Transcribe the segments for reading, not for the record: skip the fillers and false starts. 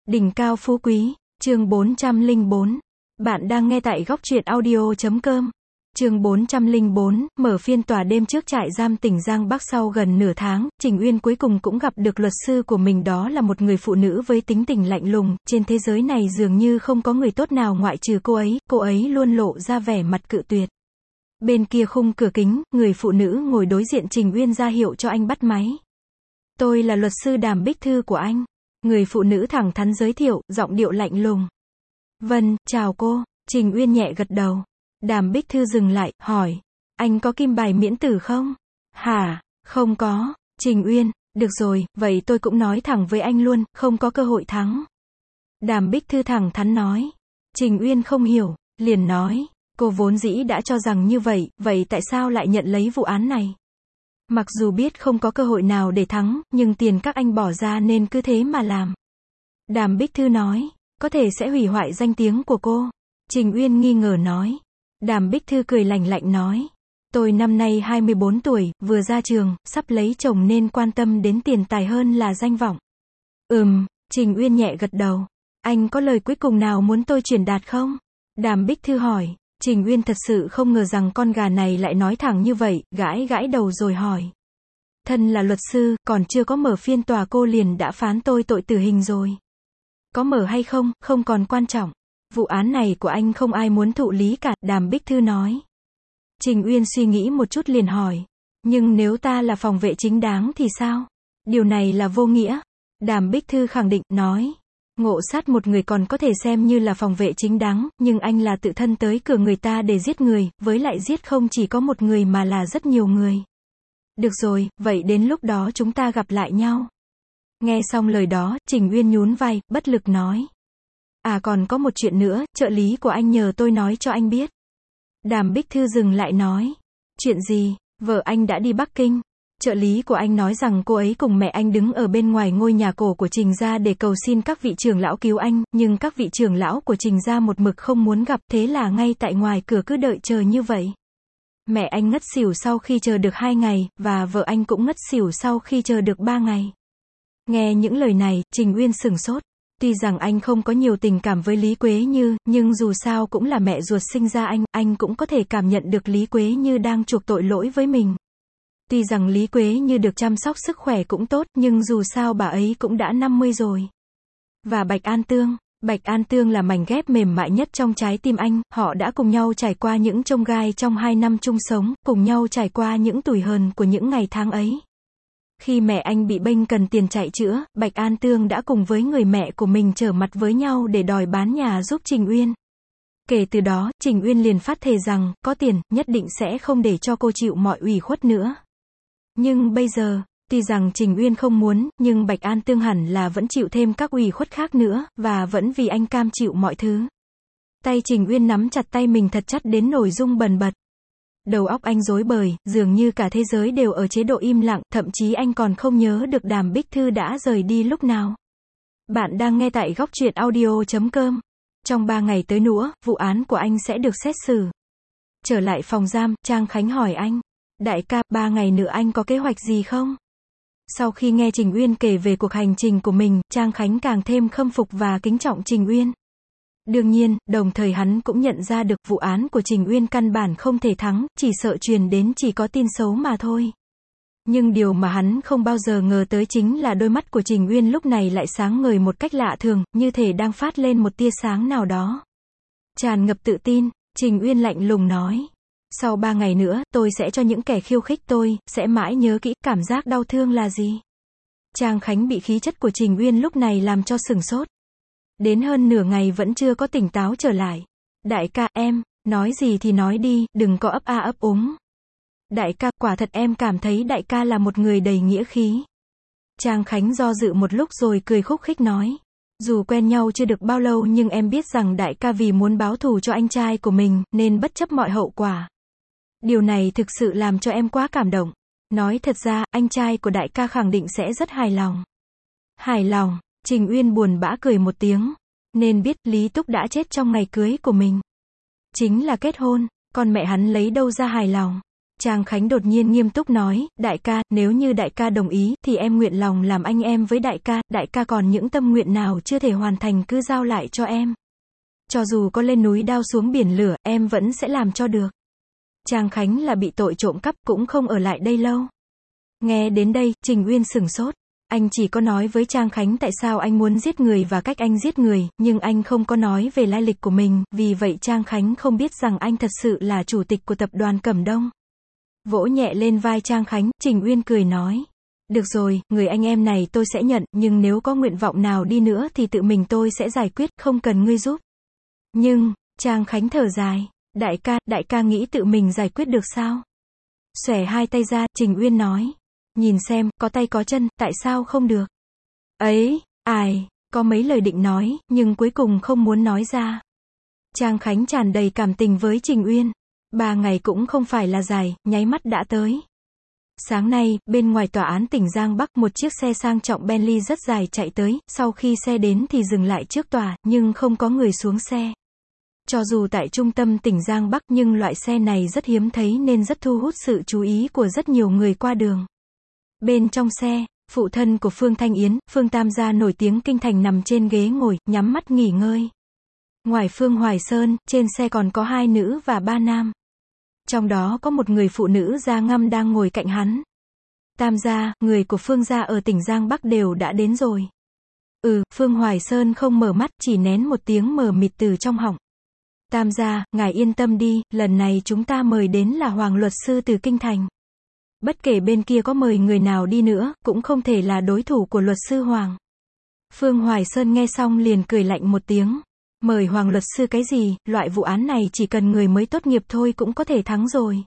Đỉnh cao phú quý, chương 404. Bạn đang nghe tại góc truyện audio.com. Chương 404, mở phiên tòa đêm trước trại giam tỉnh Giang Bắc sau gần nửa tháng, Trình Uyên cuối cùng cũng gặp được luật sư của mình, đó là một người phụ nữ với tính tình lạnh lùng, trên thế giới này dường như không có người tốt nào ngoại trừ cô ấy luôn lộ ra vẻ mặt cự tuyệt. Bên kia khung cửa kính, người phụ nữ ngồi đối diện Trình Uyên ra hiệu cho anh bắt máy. Tôi là luật sư Đàm Bích Thư của anh. Người phụ nữ thẳng thắn giới thiệu, giọng điệu lạnh lùng. Vâng, chào cô. Trình Uyên nhẹ gật đầu. Đàm Bích Thư dừng lại, hỏi. Anh có kim bài miễn tử không? Hả? Không có. Trình Uyên, được rồi, vậy tôi cũng nói thẳng với anh luôn, không có cơ hội thắng. Đàm Bích Thư thẳng thắn nói. Trình Uyên không hiểu, liền nói. Cô vốn dĩ đã cho rằng như vậy, vậy tại sao lại nhận lấy vụ án này? Mặc dù biết không có cơ hội nào để thắng, nhưng tiền các anh bỏ ra nên cứ thế mà làm. Đàm Bích Thư nói, có thể sẽ hủy hoại danh tiếng của cô. Trình Uyên nghi ngờ nói. Đàm Bích Thư cười lạnh lạnh nói. Tôi năm nay 24 tuổi, vừa ra trường, sắp lấy chồng nên quan tâm đến tiền tài hơn là danh vọng. Trình Uyên nhẹ gật đầu. Anh có lời cuối cùng nào muốn tôi truyền đạt không? Đàm Bích Thư hỏi. Trình Uyên thật sự không ngờ rằng con gà này lại nói thẳng như vậy, gãi gãi đầu rồi hỏi. Thân là luật sư, còn chưa có mở phiên tòa cô liền đã phán tôi tội tử hình rồi. Có mở hay không, không còn quan trọng. Vụ án này của anh không ai muốn thụ lý cả, Đàm Bích Thư nói. Trình Uyên suy nghĩ một chút liền hỏi. Nhưng nếu ta là phòng vệ chính đáng thì sao? Điều này là vô nghĩa. Đàm Bích Thư khẳng định, nói. Ngộ sát một người còn có thể xem như là phòng vệ chính đáng, nhưng anh là tự thân tới cửa người ta để giết người, với lại giết không chỉ có một người mà là rất nhiều người. Được rồi, vậy đến lúc đó chúng ta gặp lại nhau. Nghe xong lời đó, Trình Uyên nhún vai, bất lực nói. À còn có một chuyện nữa, trợ lý của anh nhờ tôi nói cho anh biết. Đàm Bích Thư dừng lại nói. Chuyện gì? Vợ anh đã đi Bắc Kinh. Trợ lý của anh nói rằng cô ấy cùng mẹ anh đứng ở bên ngoài ngôi nhà cổ của Trình gia để cầu xin các vị trưởng lão cứu anh, nhưng các vị trưởng lão của Trình gia một mực không muốn gặp, thế là ngay tại ngoài cửa cứ đợi chờ như vậy. Mẹ anh ngất xỉu sau khi chờ được 2 ngày, và vợ anh cũng ngất xỉu sau khi chờ được 3 ngày. Nghe những lời này, Trình Uyên sửng sốt. Tuy rằng anh không có nhiều tình cảm với Lý Quế Như, nhưng dù sao cũng là mẹ ruột sinh ra anh cũng có thể cảm nhận được Lý Quế Như đang chuộc tội lỗi với mình. Tuy rằng Lý Quế Như được chăm sóc sức khỏe cũng tốt, nhưng dù sao bà ấy cũng đã 50 rồi. Và Bạch An Tương là mảnh ghép mềm mại nhất trong trái tim anh, họ đã cùng nhau trải qua những chông gai trong 2 năm chung sống, cùng nhau trải qua những tủi hờn của những ngày tháng ấy. Khi mẹ anh bị bệnh cần tiền chạy chữa, Bạch An Tương đã cùng với người mẹ của mình trở mặt với nhau để đòi bán nhà giúp Trình Uyên. Kể từ đó, Trình Uyên liền phát thề rằng, có tiền, nhất định sẽ không để cho cô chịu mọi ủy khuất nữa. Nhưng bây giờ, tuy rằng Trình Uyên không muốn, nhưng Bạch An Tương hẳn là vẫn chịu thêm các ủy khuất khác nữa, và vẫn vì anh cam chịu mọi thứ. Tay Trình Uyên nắm chặt tay mình thật chặt đến nổi rung bần bật. Đầu óc anh rối bời, dường như cả thế giới đều ở chế độ im lặng, thậm chí anh còn không nhớ được Đàm Bích Thư đã rời đi lúc nào. Bạn đang nghe tại góc truyện audio.com. Trong 3 ngày tới nữa, vụ án của anh sẽ được xét xử. Trở lại phòng giam, Trang Khánh hỏi anh. Đại ca, 3 ngày nữa anh có kế hoạch gì không? Sau khi nghe Trình Uyên kể về cuộc hành trình của mình, Trang Khánh càng thêm khâm phục và kính trọng Trình Uyên. Đương nhiên, đồng thời hắn cũng nhận ra được vụ án của Trình Uyên căn bản không thể thắng, chỉ sợ truyền đến chỉ có tin xấu mà thôi. Nhưng điều mà hắn không bao giờ ngờ tới chính là đôi mắt của Trình Uyên lúc này lại sáng ngời một cách lạ thường, như thể đang phát lên một tia sáng nào đó. Tràn ngập tự tin, Trình Uyên lạnh lùng nói. Sau 3 ngày nữa, tôi sẽ cho những kẻ khiêu khích tôi, sẽ mãi nhớ kỹ cảm giác đau thương là gì. Trang Khánh bị khí chất của Trình Uyên lúc này làm cho sửng sốt. Đến hơn nửa ngày vẫn chưa có tỉnh táo trở lại. Đại ca, em, nói gì thì nói đi, đừng có ấp a ấp úng. Đại ca, quả thật em cảm thấy đại ca là một người đầy nghĩa khí. Trang Khánh do dự một lúc rồi cười khúc khích nói. Dù quen nhau chưa được bao lâu nhưng em biết rằng đại ca vì muốn báo thù cho anh trai của mình, nên bất chấp mọi hậu quả. Điều này thực sự làm cho em quá cảm động. Nói thật ra, anh trai của đại ca khẳng định sẽ rất hài lòng. Hài lòng, Trình Uyên buồn bã cười một tiếng. Nên biết Lý Túc đã chết trong ngày cưới của mình. Chính là kết hôn, con mẹ hắn lấy đâu ra hài lòng. Trang Khánh đột nhiên nghiêm túc nói, đại ca, nếu như đại ca đồng ý, thì em nguyện lòng làm anh em với đại ca còn những tâm nguyện nào chưa thể hoàn thành cứ giao lại cho em. Cho dù có lên núi đao xuống biển lửa, em vẫn sẽ làm cho được. Trang Khánh là bị tội trộm cắp, cũng không ở lại đây lâu. Nghe đến đây, Trình Uyên sửng sốt. Anh chỉ có nói với Trang Khánh tại sao anh muốn giết người và cách anh giết người, nhưng anh không có nói về lai lịch của mình, vì vậy Trang Khánh không biết rằng anh thật sự là chủ tịch của tập đoàn Cẩm Đông. Vỗ nhẹ lên vai Trang Khánh, Trình Uyên cười nói. Được rồi, người anh em này tôi sẽ nhận, nhưng nếu có nguyện vọng nào đi nữa thì tự mình tôi sẽ giải quyết, không cần ngươi giúp. Nhưng, Trang Khánh thở dài. Đại ca nghĩ tự mình giải quyết được sao? Xòe hai tay ra, Trình Uyên nói. Nhìn xem, có tay có chân, tại sao không được? Ấy, có mấy lời định nói, nhưng cuối cùng không muốn nói ra. Trang Khánh tràn đầy cảm tình với Trình Uyên. 3 ngày cũng không phải là dài, nháy mắt đã tới. Sáng nay, bên ngoài tòa án tỉnh Giang Bắc, một chiếc xe sang trọng Bentley rất dài chạy tới, sau khi xe đến thì dừng lại trước tòa, nhưng không có người xuống xe. Cho dù tại trung tâm tỉnh Giang Bắc nhưng loại xe này rất hiếm thấy nên rất thu hút sự chú ý của rất nhiều người qua đường. Bên trong xe, phụ thân của Phương Thanh Yến, Phương Tam gia nổi tiếng kinh thành nằm trên ghế ngồi, nhắm mắt nghỉ ngơi. Ngoài Phương Hoài Sơn, trên xe còn có 2 nữ và 3 nam. Trong đó có một người phụ nữ da ngăm đang ngồi cạnh hắn. Tam gia, người của Phương gia ở tỉnh Giang Bắc đều đã đến rồi. Phương Hoài Sơn không mở mắt, chỉ nén một tiếng mờ mịt từ trong họng. Tam gia, ngài yên tâm đi, lần này chúng ta mời đến là Hoàng luật sư từ kinh thành. Bất kể bên kia có mời người nào đi nữa, cũng không thể là đối thủ của luật sư Hoàng. Phương Hoài Sơn nghe xong liền cười lạnh một tiếng. Mời Hoàng luật sư cái gì, loại vụ án này chỉ cần người mới tốt nghiệp thôi cũng có thể thắng rồi.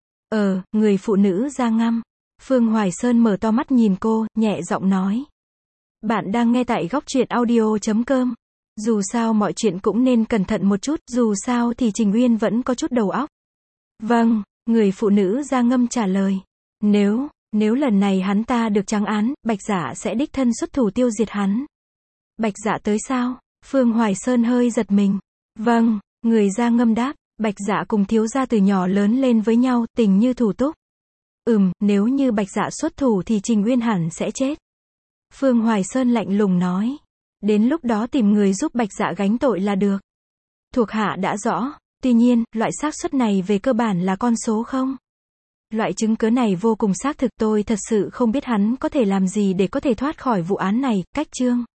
Người phụ nữ da ngăm. Phương Hoài Sơn mở to mắt nhìn cô, nhẹ giọng nói. Bạn đang nghe tại Góc Truyện Audio.com. Dù sao mọi chuyện cũng nên cẩn thận một chút, dù sao thì Trình Uyên vẫn có chút đầu óc. Vâng, người phụ nữ da ngâm trả lời. Nếu lần này hắn ta được trắng án, Bạch Dạ sẽ đích thân xuất thủ tiêu diệt hắn. Bạch Dạ tới sao? Phương Hoài Sơn hơi giật mình. Vâng, người da ngâm đáp, Bạch Dạ cùng thiếu gia từ nhỏ lớn lên với nhau, tình như thủ túc. Nếu như Bạch Dạ xuất thủ thì Trình Uyên hẳn sẽ chết. Phương Hoài Sơn lạnh lùng nói. Đến lúc đó tìm người giúp Bạch Dạ gánh tội là được. Thuộc hạ đã rõ, tuy nhiên, loại xác suất này về cơ bản là con số không. Loại chứng cứ này vô cùng xác thực, tôi thật sự không biết hắn có thể làm gì để có thể thoát khỏi vụ án này. Cách chương